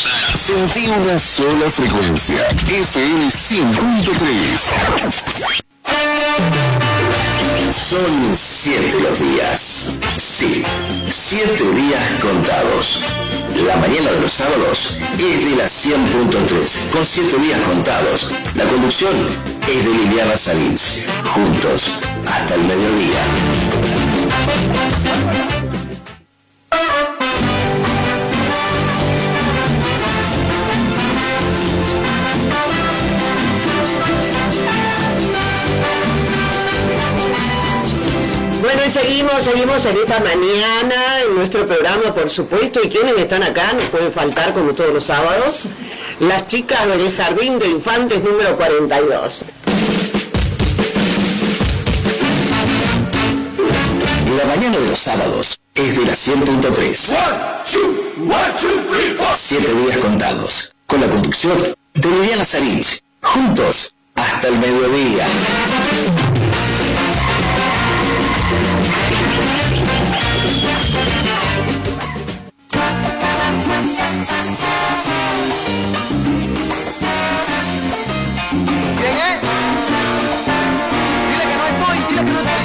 Sentí una sola frecuencia. FM 100.3. Son 7 los días. Sí, 7 días contados. La mañana de los sábados es de la 100.3, con 7 días contados. La conducción es de Liliana Salins. Juntos hasta el mediodía. Bueno, y seguimos en esta mañana, en nuestro programa, por supuesto, y quienes están acá, nos pueden faltar como todos los sábados, las chicas del Jardín de Infantes número 42. La mañana de los sábados es de la 100.3. 7 días contados, con la conducción de Liliana Sarich. Juntos hasta el mediodía. ¿Quién es? Dile que no estoy, dile que no estoy.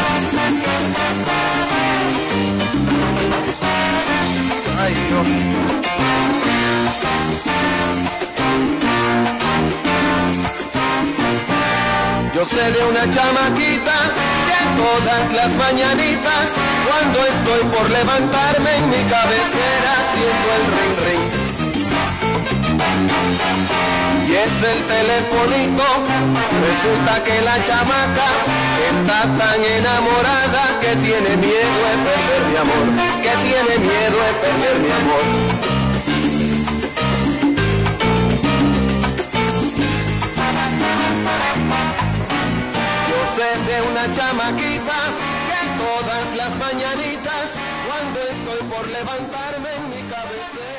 Ay, Dios. Yo sé de una chamaquita que todas las mañanitas, cuando estoy por levantarme en mi cabecera, siento el ring ring. Y es el telefonito, resulta que la chamaca está tan enamorada que tiene miedo de perder mi amor, que tiene miedo de perder mi amor. Yo sé de una chamaquita que todas las mañanitas, cuando estoy por levantarme en mi cabecera,